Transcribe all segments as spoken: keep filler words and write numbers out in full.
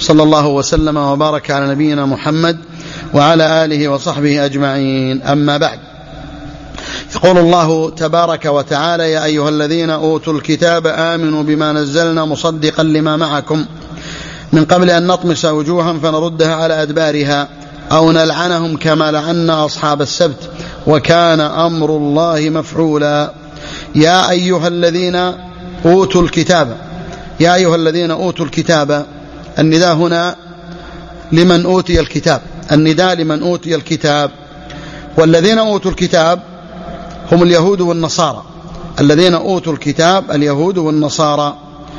وصلى الله وسلم وبارك على نبينا محمد وعلى آله وصحبه أجمعين. أما بعد، يقول الله تبارك وتعالى: يا أيها الذين أوتوا الكتاب آمنوا بما نزلنا مصدقا لما معكم من قبل أن نطمس وجوها فنردها على أدبارها أو نلعنهم كما لعنا أصحاب السبت وكان أمر الله مفعولا. يا أيها الذين أوتوا الكتاب، يا أيها الذين أوتوا الكتاب، النداء هنا لمن أوتي الكتاب، النداء لمن أوتي الكتاب. والذين أوتوا الكتاب هم اليهود والنصارى، الذين أوتوا الكتاب اليهود والنصارى.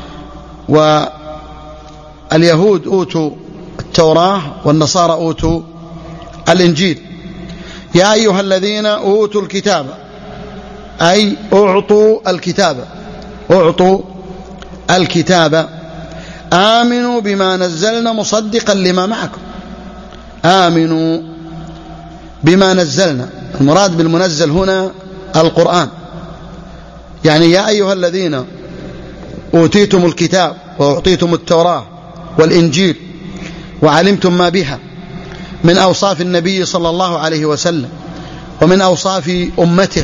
واليهود أوتوا التوراة والنصارى أوتوا الإنجيل. يا أيها الذين أوتوا الكتاب أي أعطوا الكتاب، أعطوا الكتاب آمنوا بما نزلنا مصدقا لما معكم. آمنوا بما نزلنا، المراد بالمنزل هنا القرآن. يعني يا أيها الذين أوتيتم الكتاب وأعطيتم التوراة والإنجيل وعلمتم ما بها من أوصاف النبي صلى الله عليه وسلم ومن أوصاف أمته،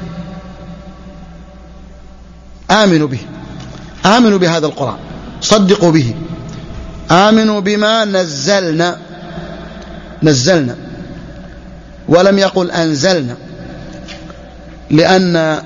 آمنوا به، آمنوا بهذا القرآن، صدقوا به. آمنوا بما نزلنا، نزلنا ولم يقل أنزلنا، لأن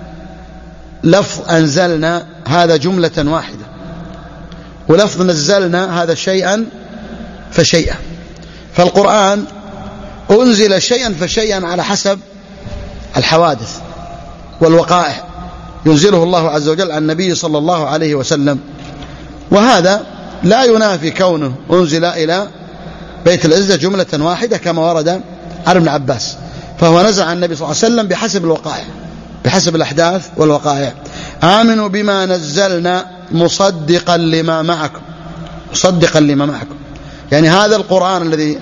لفظ أنزلنا هذا جملة واحدة، ولفظ نزلنا هذا شيئا فشيئا. فالقرآن أنزل شيئا فشيئا على حسب الحوادث والوقائع، ينزله الله عز وجل عن النبي صلى الله عليه وسلم. وهذا لا ينافي كونه أنزل إلى بيت العزة جملة واحدة كما ورد عن ابن عباس، فهو نزل عن النبي صلى الله عليه وسلم بحسب الوقائع، بحسب الأحداث والوقائع. آمنوا بما نزلنا مصدقا لما معكم، مصدقا لما معكم، يعني هذا القرآن الذي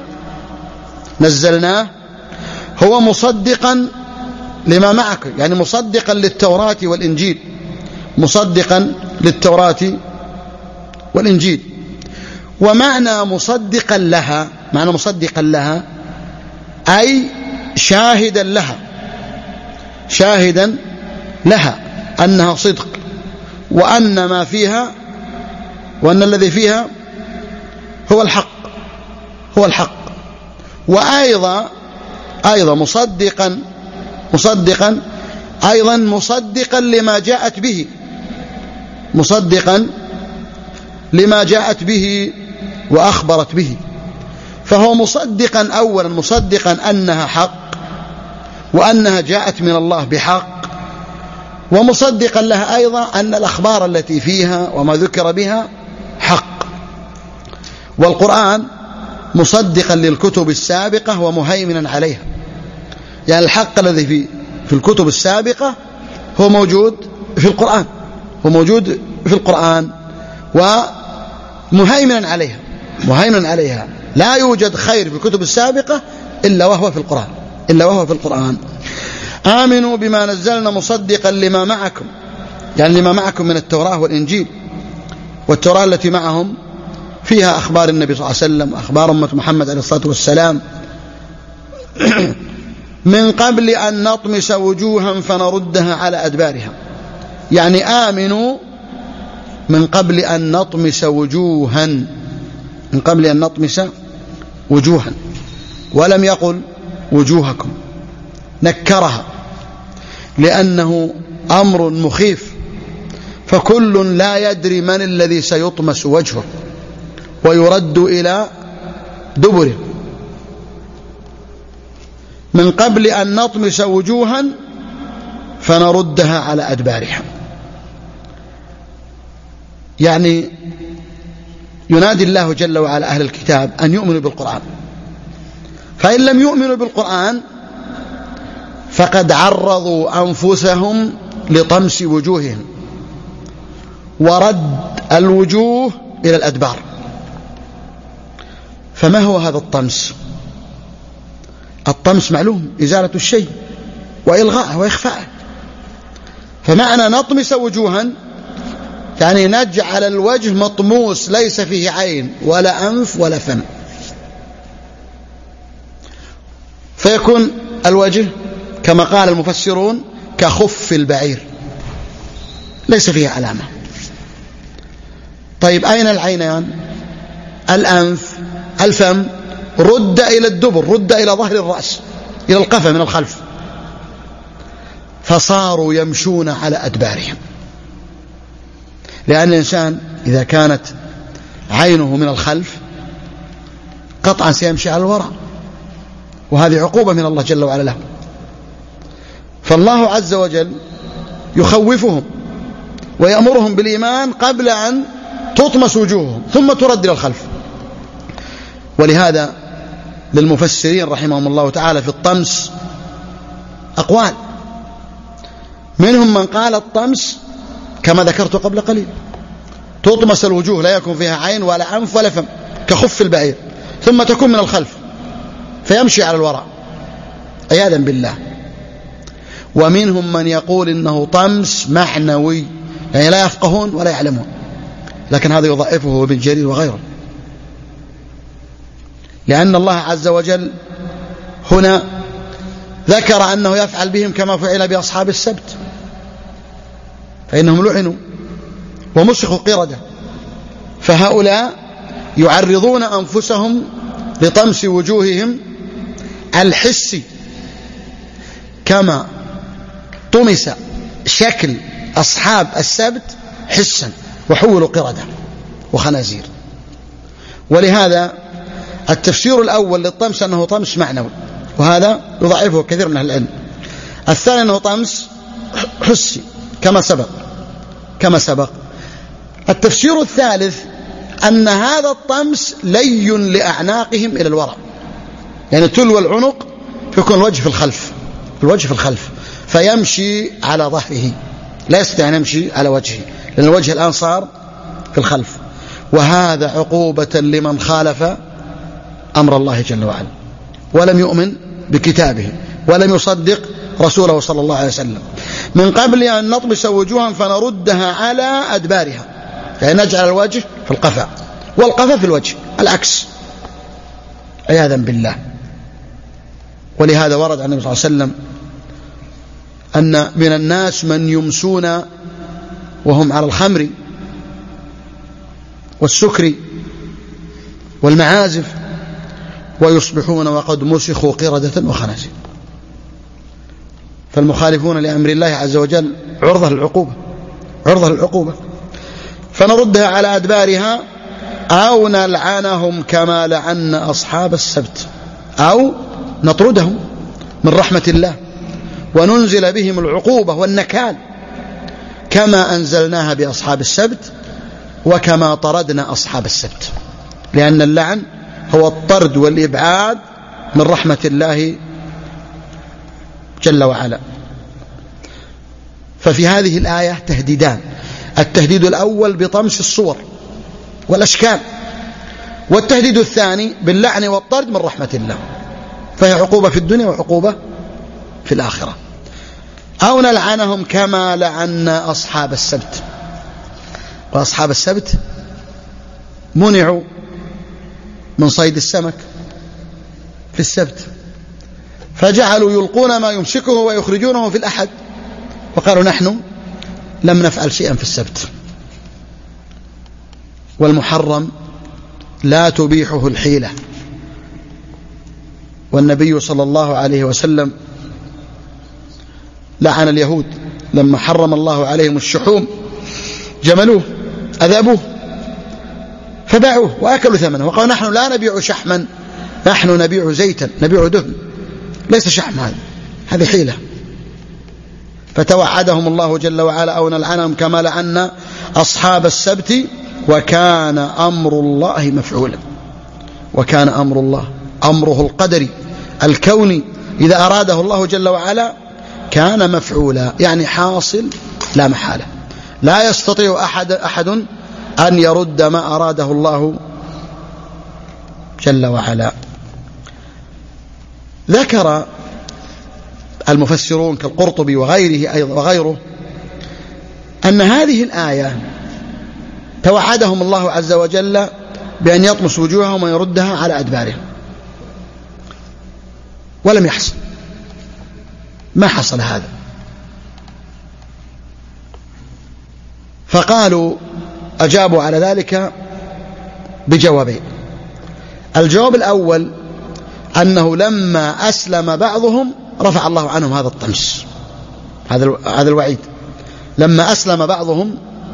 نزلناه هو مصدقا لما معكم، يعني مصدقا للتوراة والإنجيل، مصدقا للتوراة والإنجيل. ومعنى مصدقا لها، معنى مصدقا لها أي شاهدا لها، شاهدا لها أنها صدق، وأن ما فيها، وأن الذي فيها هو الحق، هو الحق. وأيضا أيضا مصدقا مصدقا أيضا مصدقا لما جاءت به، مصدقا لما جاءت به وأخبرت به. فهو مصدقا أولا، مصدقا أنها حق وأنها جاءت من الله بحق، ومصدقا لها أيضا أن الأخبار التي فيها وما ذكر بها حق. والقرآن مصدقا للكتب السابقة ومهيمنا عليها، يعني الحق الذي في في الكتب السابقة هو موجود في القرآن، هو موجود في القرآن ومهيمنا عليها، مهيمنا عليها. لا يوجد خير في الكتب السابقة إلا وهو في القرآن، إلا وهو في القرآن. آمنوا بما نزلنا مصدقا لما معكم، يعني لما معكم من التوراة والإنجيل. والتوراة التي معهم فيها أخبار النبي صلى الله عليه وسلم، أخبار أمة محمد عليه الصلاة والسلام. من قبل أن نطمس وجوها فنردها على أدبارها، يعني آمنوا من قبل أن نطمس وجوها، من قبل أن نطمس وجوها، ولم يقل وجوهكم، نكرها لأنه أمر مخيف، فكل لا يدري من الذي سيطمس وجهه ويرد إلى دبره. من قبل أن نطمس وجوها فنردها على أدبارها، يعني ينادي الله جل وعلا أهل الكتاب أن يؤمنوا بالقرآن، فإن لم يؤمنوا بالقرآن فقد عرضوا أنفسهم لطمس وجوههم ورد الوجوه إلى الأدبار. فما هو هذا الطمس؟ الطمس معلوم، إزالة الشيء وإلغاءه وإخفاءه. فمعنى نطمس وجوها يعني نجعل الوجه مطموس ليس فيه عين ولا أنف ولا فم، فيكون الوجه كما قال المفسرون كخف البعير ليس فيه علامة. طيب أين العينان؟ الأنف، الفم رد إلى الدبر، رد إلى ظهر الرأس، إلى القفا من الخلف، فصاروا يمشون على أدبارهم. لأن الإنسان إذا كانت عينه من الخلف قطعا سيمشي على الوراء، وهذه عقوبة من الله جل وعلا له. فالله عز وجل يخوفهم ويأمرهم بالإيمان قبل أن تطمس وجوههم ثم ترد إلى الخلف. ولهذا للمفسرين رحمهم الله تعالى في الطمس أقوال، منهم من قال الطمس كما ذكرت قبل قليل، تطمس الوجوه لا يكون فيها عين ولا أنف ولا فم كخف البعير، ثم تكون من الخلف فيمشي على الوراء عياذا بالله. ومنهم من يقول إنه طمس معنوي، يعني لا يفقهون ولا يعلمون، لكن هذا يضعفه ابن جرير وغيره، لأن الله عز وجل هنا ذكر أنه يفعل بهم كما فعل بأصحاب السبت، فإنهم لعنوا ومسخوا قردة، فهؤلاء يعرضون أنفسهم لطمس وجوههم الحسي كما طمس شكل أصحاب السبت حسا وحولوا قردة وخنازير. ولهذا التفسير الأول للطمس أنه طمس معنوي، وهذا يضعفه كثير من أهل العلم. الثاني أنه طمس حسي كما سبق كما سبق التفسير الثالث أن هذا الطمس لين لأعناقهم إلى الوراء، يعني تلو العنق فيكون الوجه في الخلف، الوجه في الخلف فيمشي على ظهره، لا يستطيع أن يمشي على وجهه لأن الوجه الآن صار في الخلف. وهذا عقوبة لمن خالف أمر الله جل وعلا ولم يؤمن بكتابه ولم يصدق رسوله صلى الله عليه وسلم، من قبل أن نطمس وجوها فنردها على أدبارها، يعني نجعل الوجه في القفا والقفا في الوجه العكس عياذا بالله. ولهذا ورد عن النبي صلى الله عليه وسلم أن من الناس من يمسون وهم على الخمر والسكر والمعازف ويصبحون وقد مسخوا قردة وخنازير. فالمخالفون لأمر الله عز وجل عرضة للعقوبة، عرضة للعقوبة، فنردها على أدبارها أو نلعنهم كما لعن أصحاب السبت، أو نطردهم من رحمة الله وننزل بهم العقوبة والنكال كما أنزلناها بأصحاب السبت وكما طردنا أصحاب السبت، لأن اللعن هو الطرد والإبعاد من رحمة الله جل وعلا. ففي هذه الآية تهديدان: التهديد الأول بطمس الصور والأشكال، والتهديد الثاني باللعن والطرد من رحمة الله، فهي عقوبة في الدنيا وعقوبة في الآخرة. أو نلعنهم كما لعنا أصحاب السبت، وأصحاب السبت منعوا من صيد السمك في السبت، فجعلوا يلقون ما يمسكه ويخرجونه في الأحد، وقالوا نحن لم نفعل شيئا في السبت. والمحرم لا تبيحه الحيلة، والنبي صلى الله عليه وسلم لعن اليهود لما حرم الله عليهم الشحوم، جملوه أذابوه فباعوه وأكلوا ثمنه، وقالوا نحن لا نبيع شحما، نحن نبيع زيتا، نبيع دهن، ليس شحم، هذا هذه حيلة. فتوعدهم الله جل وعلا أو نلعنهم كما لعنا أصحاب السبت وكان أمر الله مفعولا. وكان أمر الله أمره القدري الكوني إذا أراده الله جل وعلا كان مفعولا، يعني حاصل لا محالة، لا يستطيع أحد, أحد أن يرد ما أراده الله جل وعلا. ذكر المفسرون كالقرطبي وغيره أيضا وغيره أن هذه الآية توعدهم الله عز وجل بأن يطمس وجوههم ويردها على أدبارهم، ولم يحصل، ما حصل هذا. فقالوا أجابوا على ذلك بجوابين. الجواب الأول أنه لما أسلم بعضهم رفع الله عنهم هذا الطمس، هذا هذا الوعيد، لما أسلم بعضهم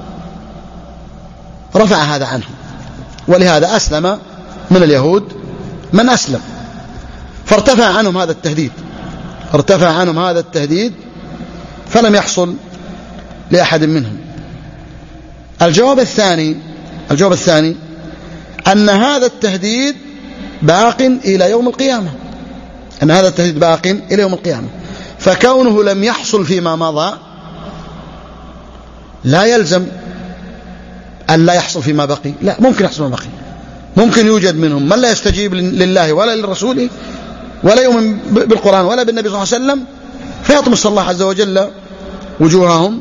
رفع هذا عنهم، ولهذا أسلم من اليهود من أسلم، فارتفع عنهم هذا التهديد، ارتفع عنهم هذا التهديد فلم يحصل لأحد منهم. الجواب الثاني الجواب الثاني أن هذا التهديد باق إلى يوم القيامة، أن هذا التهديد باق إلى يوم القيامة، فكونه لم يحصل فيما مضى لا يلزم أن لا يحصل فيما بقي، لا، ممكن يحصل فيما بقي، ممكن يوجد منهم من لا يستجيب لله ولا للرسول ولا يؤمن بالقرآن ولا بالنبي صلى الله عليه وسلم، فيطمس الله عز وجل وجوههم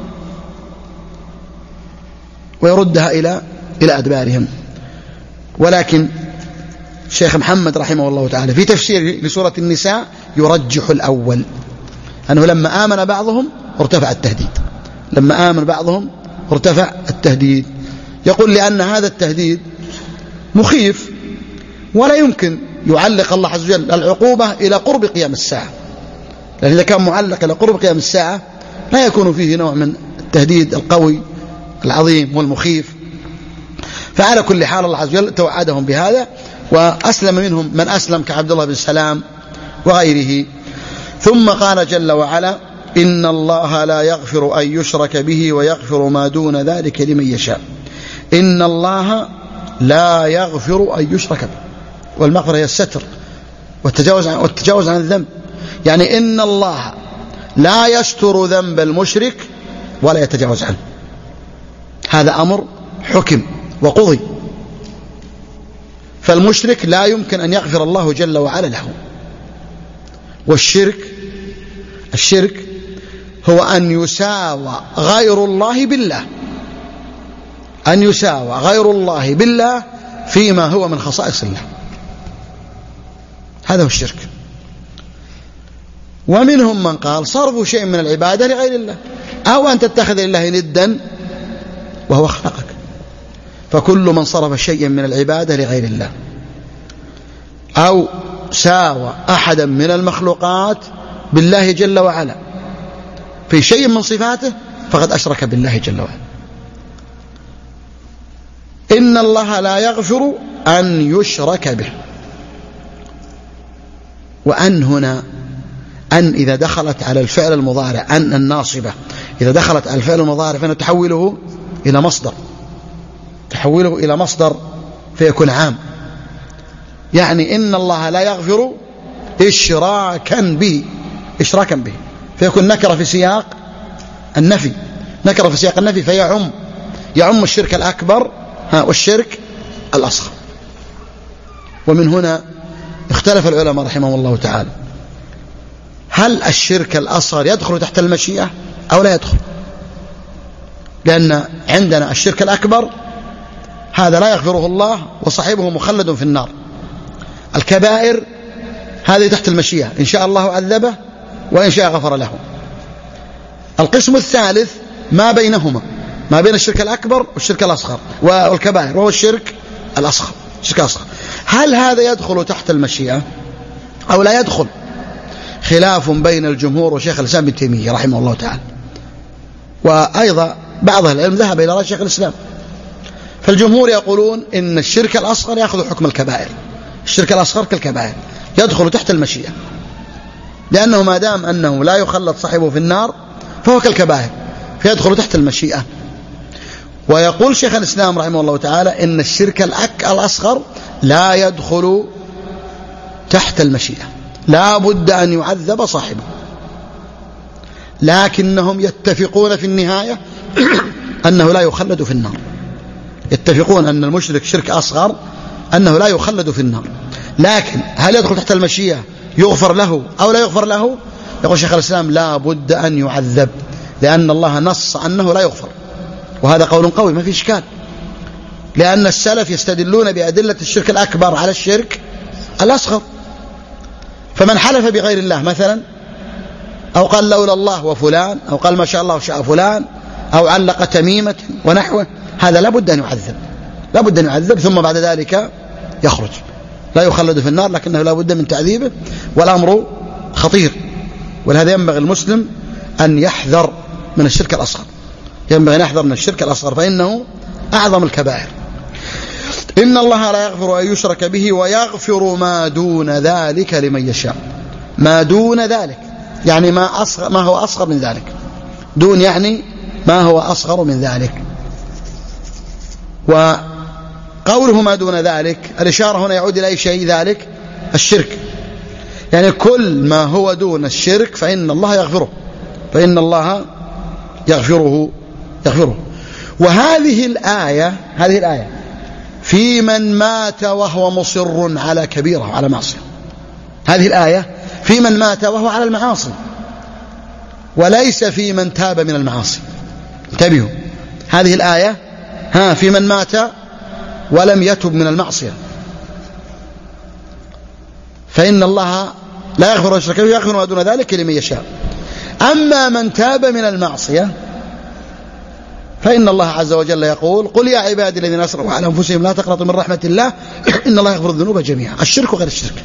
ويردها إلى إلى أدبارهم. ولكن الشيخ محمد رحمه الله تعالى في تفسيره لسورة النساء يرجح الأول، أنه لما آمن بعضهم ارتفع التهديد، لما آمن بعضهم ارتفع التهديد. يقول لأن هذا التهديد مخيف، ولا يمكن يعلق الله عز وجل العقوبة إلى قرب قيام الساعة، لأن إذا كان معلق إلى قرب قيام الساعة لا يكون فيه نوع من التهديد القوي العظيم والمخيف. فعلى كل حال الله عز وجل توعدهم بهذا، وأسلم منهم من أسلم كعبد الله بن سلام وغيره. ثم قال جل وعلا: إن الله لا يغفر أن يشرك به ويغفر ما دون ذلك لمن يشاء. إن الله لا يغفر أن يشرك به، والمغفرة هي الستر والتجاوز عن, والتجاوز عن الذنب، يعني إن الله لا يستر ذنب المشرك ولا يتجاوز عنه، هذا أمر حكم وقضي، فالمشرك لا يمكن أن يغفر الله جل وعلا له. والشرك الشرك هو أن يساوى غير الله بالله، أن يساوى غير الله بالله فيما هو من خصائص الله، هذا هو الشرك. ومنهم من قال صرف شيء من العبادة لغير الله، أو أن تتخذ لله ندا وهو خلقك، فكل من صرف شيئا من العبادة لغير الله أو ساوى أحدا من المخلوقات بالله جل وعلا في شيء من صفاته فقد أشرك بالله جل وعلا. إن الله لا يغفر أن يشرك به، وأن هنا أن إذا دخلت على الفعل المضارع، أن الناصبة إذا دخلت على الفعل المضارع فإنه تحوله إلى مصدر، تحوله إلى مصدر فيكون عام، يعني إن الله لا يغفر إشراكا به، إشراكا به فيكون نكرة في سياق النفي، نكرة في سياق النفي فيعم يعم الشرك الأكبر والشرك الأصغر. ومن هنا اختلف العلماء رحمهم الله تعالى، هل الشرك الأصغر يدخل تحت المشيئة أو لا يدخل؟ لأن عندنا الشرك الأكبر هذا لا يغفره الله وصاحبه مخلد في النار. الكبائر هذه تحت المشيئة، إن شاء الله عذبه وإن شاء غفر له. القسم الثالث ما بينهما، ما بين الشرك الأكبر والشرك الأصغر والكبائر، وهو الشرك الأصغر، الشرك الأصغر. هل هذا يدخل تحت المشيئة أو لا يدخل؟ خلاف بين الجمهور وشيخ الإسلام ابن تيمية رحمه الله تعالى، وأيضا بعض العلم ذهب إلى رأي شيخ الإسلام. فالجمهور يقولون إن الشرك الأصغر يأخذ حكم الكبائر، الشرك الأصغر كالكبائر يدخل تحت المشيئة، لأنه ما دام أنه لا يخلد صاحبه في النار فهو كالكبائر فيدخل تحت المشيئة. ويقول شيخ الإسلام رحمه الله تعالى إن الشرك الأصغر لا يدخل تحت المشيئة، لا بد أن يعذب صاحبه، لكنهم يتفقون في النهاية أنه لا يخلد في النار، يتفقون أن المشرك شرك أصغر أنه لا يخلد في النار. لكن هل يدخل تحت المشيئة يغفر له أو لا يغفر له؟ يقول شيخ الإسلام لا بد أن يعذب، لأن الله نص أنه لا يغفر، وهذا قول قوي ما في إشكال، لأن السلف يستدلون بأدلة الشرك الأكبر على الشرك الأصغر. فمن حلف بغير الله مثلا، أو قال لولا الله وفلان، أو قال ما شاء الله وشاء فلان، أو علق تميمة ونحوه، هذا لا بد أن يعذب، لا بد أن يعذب ثم بعد ذلك يخرج، لا يخلد في النار، لكنه لا بد من تعذيبه، والأمر خطير. ولهذا ينبغي المسلم أن يحذر من الشرك الأصغر، ينبغي أن يحذر من الشرك الأصغر فإنه أعظم الكبائر. إن الله لا يغفر أن يشرك به ويغفر ما دون ذلك لمن يشاء. ما دون ذلك يعني ما, أصغر ما هو أصغر من ذلك، دون يعني ما هو أصغر من ذلك. وقوله ما دون ذلك الإشارة هنا يعود إلى أي شيء؟ ذلك الشرك، يعني كل ما هو دون الشرك فإن الله يغفره، فإن الله يغفره يغفره. وهذه الآية هذه الآية في من مات وهو مصر على كبيرة على معصية، هذه الآية في من مات وهو على المعاصي، وليس في من تاب من المعاصي. انتبهوا، هذه الآية ها في من مات ولم يتب من المعصية، فإن الله لا يغفر الشرك به ويغفر ما دون ذلك لمن يشاء. أما من تاب من المعصية فإن الله عز وجل يقول قل يا عبادي الذين أسرفوا على أنفسهم لا تقنطوا من رحمة الله إن الله يغفر الذنوب جميعا. الشرك وغير الشرك،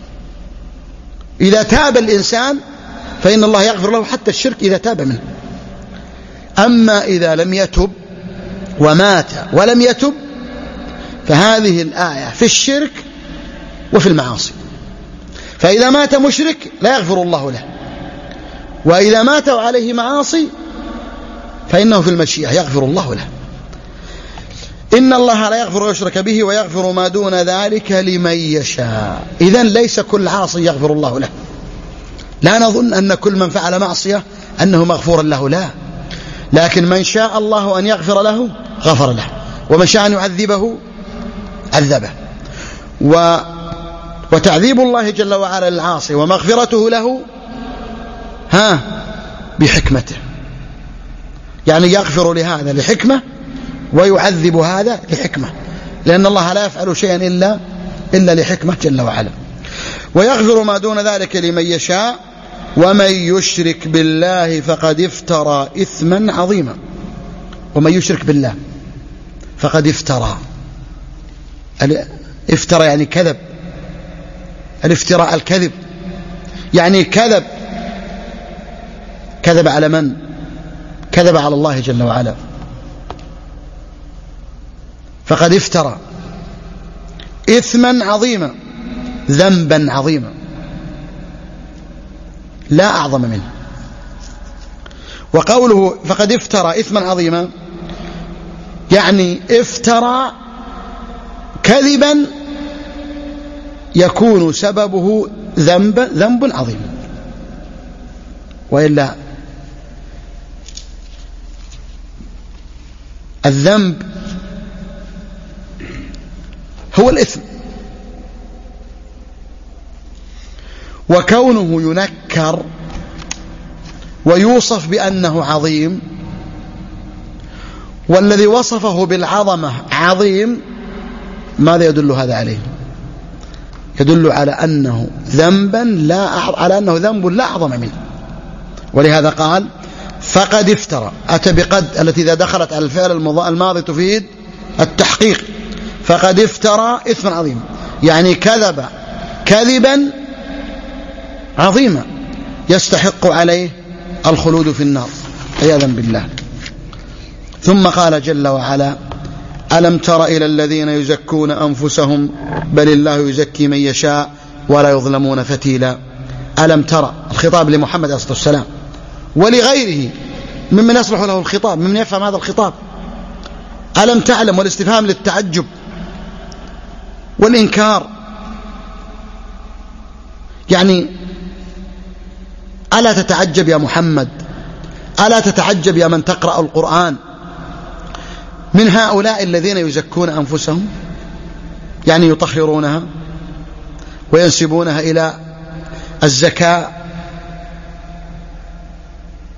إذا تاب الإنسان فإن الله يغفر له حتى الشرك إذا تاب منه. أما إذا لم يتب ومات ولم يتب فهذه الآية في الشرك وفي المعاصي. فإذا مات مشرك لا يغفر الله له، وإذا مات وعليه معاصي فإنه في المشيئة يغفر الله له. إن الله لا يغفر يشرك به ويغفر ما دون ذلك لمن يشاء. إذن ليس كل عاصي يغفر الله له، لا نظن أن كل من فعل معصية أنه مغفور له، لا، لكن من شاء الله أن يغفر له غفر له، ومن شاء أن يعذبه عذبه. و وتعذيب الله جل وعلا للعاصي ومغفرته له ها بحكمته، يعني يغفر لهذا لحكمة ويعذب هذا لحكمة، لأن الله لا يفعل شيئا إلا إلا لحكمة جل وعلا. ويغفر ما دون ذلك لمن يشاء ومن يشرك بالله فقد افترى إثما عظيما. ومن يشرك بالله فقد افترى، افترى يعني كذب، الافتراء الكذب، يعني كذب. كذب على من؟ كذب على الله جل وعلا. فقد افترى إثما عظيما، ذنبا عظيما لا أعظم منه. وقوله فقد افترى إثما عظيما يعني افترى كذبا يكون سببه ذنب ذنب عظيم، وإلا الذنب هو الإثم، وكونه ينكر ويوصف بأنه عظيم، والذي وصفه بالعظمة عظيم، ماذا يدل هذا عليه؟ يدل على أنه ذنبا لا على أنه ذنب لا أعظم منه. ولهذا قال فقد افترى، أتى بقد التي إذا دخلت على الفعل الماضي تفيد التحقيق. فقد افترى إثما عظيما يعني كذب كذبا عظيما يستحق عليه الخلود في النار عياذا بالله. ثم قال جل وعلا ألم تر إلى الذين يزكون أنفسهم بل الله يزكي من يشاء ولا يظلمون فتيلا. ألم ترى، الخطاب لمحمد عليه الصلاة والسلام ولغيره ممن يصلح له الخطاب، ممن يفهم هذا الخطاب. ألم تعلم، والاستفهام للتعجب والإنكار، يعني ألا تتعجب يا محمد، ألا تتعجب يا من تقرأ القرآن من هؤلاء الذين يزكون أنفسهم، يعني يطهرونها وينسبونها إلى الزكاة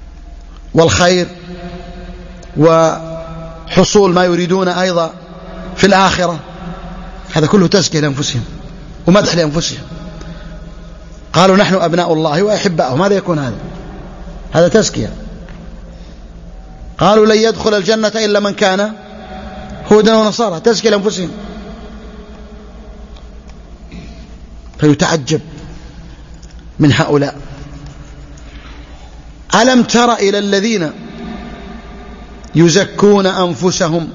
والخير وحصول ما يريدون أيضا في الآخرة. هذا كله تزكية لأنفسهم ومدح لأنفسهم. قالوا نحن أبناء الله وأحباؤه، ماذا يكون هذا؟ هذا تزكية. قالوا لن يدخل الجنة إلا من كان هودا ونصارى، تزكية لأنفسهم. فيتعجب من هؤلاء. ألم تر إلى الذين يزكون أنفسهم؟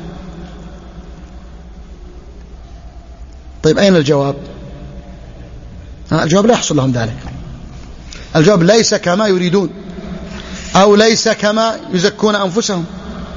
طيب أين الجواب؟ الجواب لا يحصل لهم ذلك. الجواب ليس كما يريدون، أو ليس كما يزكون أنفسهم.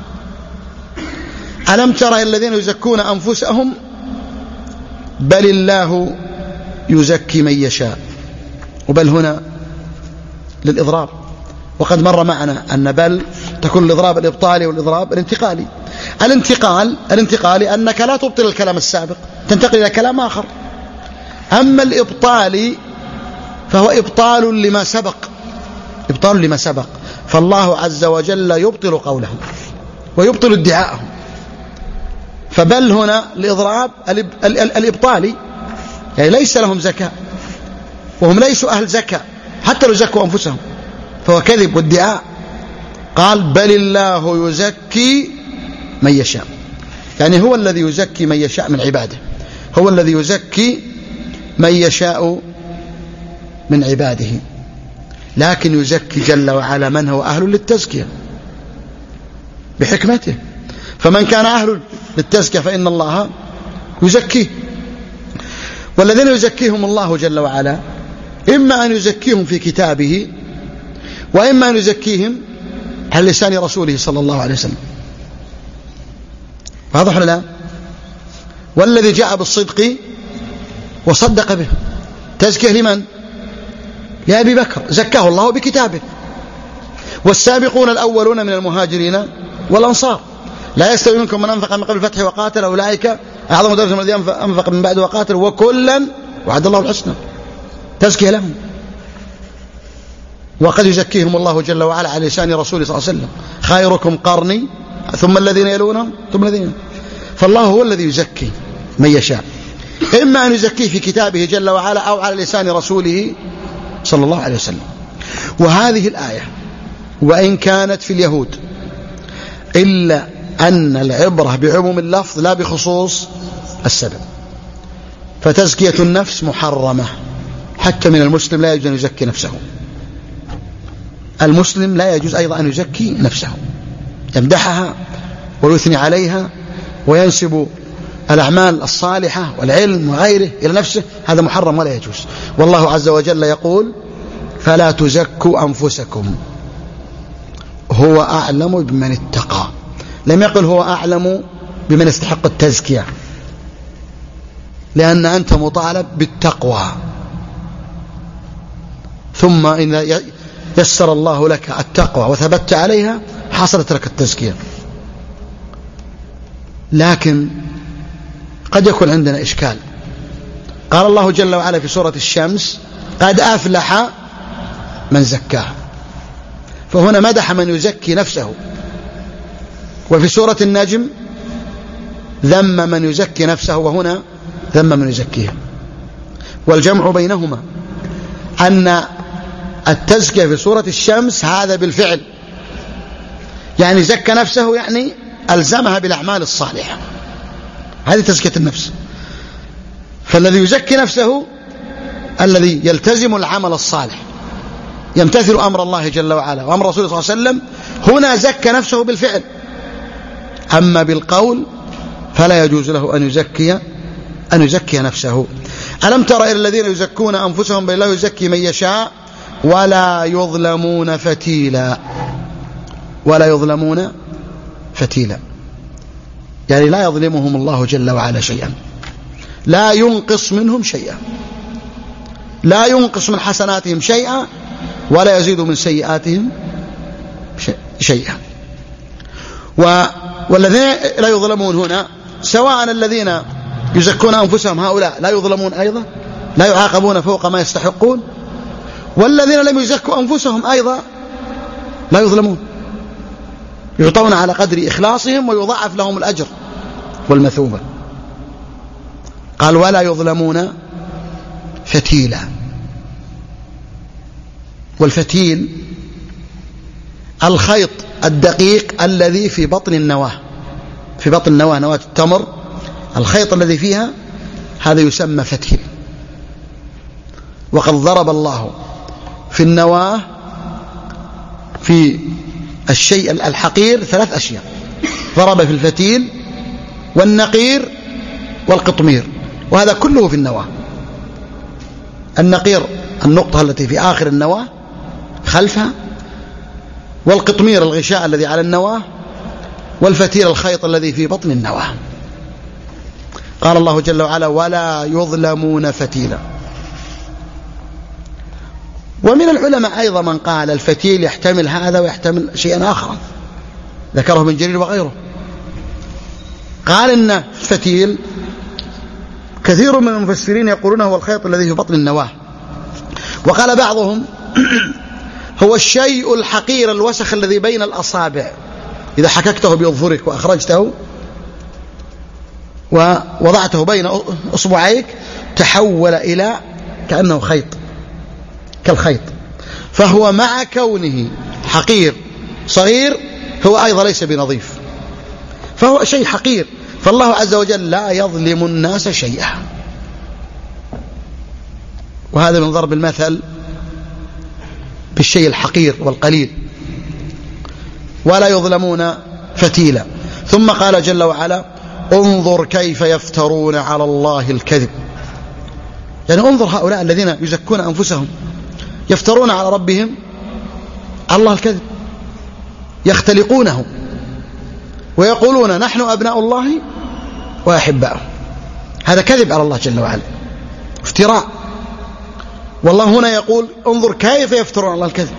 ألم تر إلى الذين يزكون أنفسهم بل الله يزكي من يشاء. وبل هنا للإضراب، وقد مر معنا أن بل تكون الإضراب الإبطالي والإضراب الانتقالي. الانتقال الانتقالي أنك لا تبطل الكلام السابق، تنتقل إلى كلام آخر. أما الإبطالي فهو إبطال لما سبق، إبطال لما سبق. فالله عز وجل يبطل قولهم ويبطل ادعاءهم. فبل هنا الإضراب الإبطالي، يعني ليس لهم زكاة وهم ليسوا أهل زكاة حتى لو زكوا أنفسهم، فهو كذب وادعاء. قال بل الله يزكي من يشاء، يعني هو الذي يزكي من يشاء من عباده، هو الذي يزكي من يشاء من عباده، لكن يزكي جل وعلا من هو أهل للتزكية بحكمته. فمن كان أهل للتزكية فإن الله يزكيه. والذين يزكيهم الله جل وعلا إما أن يزكيهم في كتابه، وإما أن يزكيهم على لسان رسوله صلى الله عليه وسلم. واضح ولا لا؟ والذي جاء بالصدق وصدق به، تزكية لمن؟ لأبي بكر، زكاه الله بكتابه. والسابقون الأولون من المهاجرين والأنصار لا يستوي منكم من أنفق من قبل الفتح وقاتل أولئك أعظم درجة من الذين أنفق من بعد وقاتل وكلا وعد الله الحسنى، تزكية لهم. وقد يزكيهم الله جل وعلا على لسان رسوله صلى الله عليه وسلم: خيركم قرني ثم الذين يلونهم ثم الذين. فالله هو الذي يزكي من يشاء، إما أن يزكيه في كتابه جل وعلا أو على لسان رسوله صلى الله عليه وسلم. وهذه الآية وإن كانت في اليهود إلا أن العبرة بعموم اللفظ لا بخصوص السبب. فتزكية النفس محرمة، حتى من المسلم لا يجوز أن يزكي نفسه. المسلم لا يجوز أيضا أن يزكي نفسه، يمدحها ويثني عليها وينسب الأعمال الصالحة والعلم وغيره إلى نفسه، هذا محرم ولا يجوز. والله عز وجل يقول: فلا تزكوا أنفسكم هو أعلم بمن اتقى. لم يقل هو أعلم بمن يستحق التزكية، لأن أنت مطالب بالتقوى، ثم إن يسر الله لك التقوى وثبت عليها حصلت لك التزكية. لكن قد يكون عندنا إشكال. قال الله جل وعلا في سورة الشمس: قد أفلح من زكاها، فهنا مدح من يزكي نفسه. وفي سورة النجم ذم من يزكي نفسه، وهنا ذم من يزكيها. والجمع بينهما أن التزكية في سورة الشمس هذا بالفعل، يعني زكى نفسه، يعني ألزمها بالأعمال الصالحة، هذه تزكية النفس. فالذي يزكي نفسه الذي يلتزم العمل الصالح، يمتثل أمر الله جل وعلا وأمر رسوله صلى الله عليه وسلم، هنا زكى نفسه بالفعل. أما بالقول فلا يجوز له أن يزكي أن يزكي نفسه. ألم تر إلى الذين يزكون أنفسهم بل الله يزكي من يشاء ولا يظلمون فتيلا. ولا يظلمون فتيلا، يعني لا يظلمهم الله جل وعلا شيئا، لا ينقص منهم شيئا، لا ينقص من حسناتهم شيئا ولا يزيد من سيئاتهم شيئا. والذين لا يظلمون هنا سواء الذين يزكون أنفسهم هؤلاء لا يظلمون أيضا، لا يعاقبون فوق ما يستحقون، والذين لم يزكوا أنفسهم أيضا لا يظلمون، يعطون على قدر إخلاصهم ويضاعف لهم الأجر. والمثوبة. قال ولا يظلمون فتيلا. والفتيل الخيط الدقيق الذي في بطن النواة، في بطن النواة، نواة التمر، الخيط الذي فيها هذا يسمى فتيل. وقد ضرب الله في النواة في الشيء الحقير ثلاث أشياء، ضرب في الفتيل والنقير والقطمير، وهذا كله في النواة. النقير النقطة التي في آخر النواة خلفها، والقطمير الغشاء الذي على النواة، والفتيل الخيط الذي في بطن النواة. قال الله جل وعلا ولا يظلمون فتيلا. ومن العلماء أيضا من قال الفتيل يحتمل هذا ويحتمل شيئا آخر، ذكره ابن جرير وغيره. قال إن الفتيل كثير من المفسرين يقولون هو الخيط الذي في بطن النواة. وقال بعضهم هو الشيء الحقير الوسخ الذي بين الأصابع، إذا حككته بأظفرك وأخرجته ووضعته بين أصبعيك تحول إلى كأنه خيط، كالخيط. فهو مع كونه حقير صغير هو أيضا ليس بنظيف، فهو شيء حقير. فالله عز وجل لا يظلم الناس شيئا. وهذا من ضرب المثل بالشيء الحقير والقليل. ولا يظلمون فتيلا. ثم قال جل وعلا انظر كيف يفترون على الله الكذب. يعني انظر هؤلاء الذين يزكون أنفسهم يفترون على ربهم على الله الكذب، يختلقونه ويقولون نحن أبناء الله وأحباؤه. هذا كذب على الله جل وعلا، افتراء. والله هنا يقول انظر كيف يفترون على الله الكذب.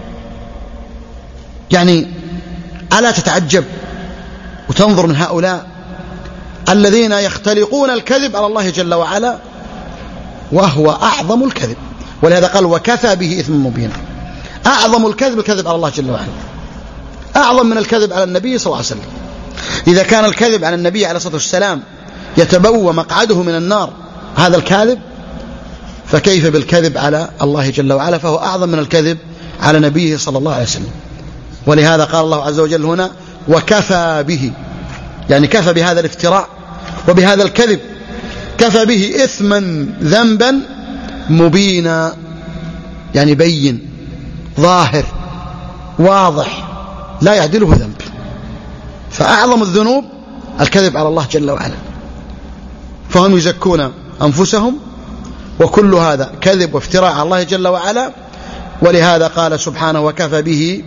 يعني ألا تتعجب وتنظر من هؤلاء الذين يختلقون الكذب على الله جل وعلا، وهو أعظم الكذب. ولهذا قال وكفى به إثما مبينا. أعظم الكذب الكذب على الله جل وعلا، أعظم من الكذب على النبي صلى الله عليه وسلم. إذا كان الكذب على النبي عليه الصلاة والسلام يتبوى مقعده من النار هذا الكاذب، فكيف بالكذب على الله جل وعلا؟ فهو أعظم من الكذب على نبيه صلى الله عليه وسلم. ولهذا قال الله عز وجل هنا وكفى به، يعني كفى بهذا الافتراء وبهذا الكذب، كفى به إثما ذنبا مبينا، يعني بين ظاهر واضح لا يعدله ذنب. فأعظم الذنوب الكذب على الله جل وعلا. فهم يزكون أنفسهم، وكل هذا كذب وافتراء على الله جل وعلا. ولهذا قال سبحانه وكفى به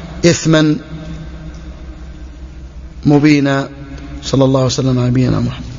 إثما مبينا. صلى الله وسلم على نبينا محمد.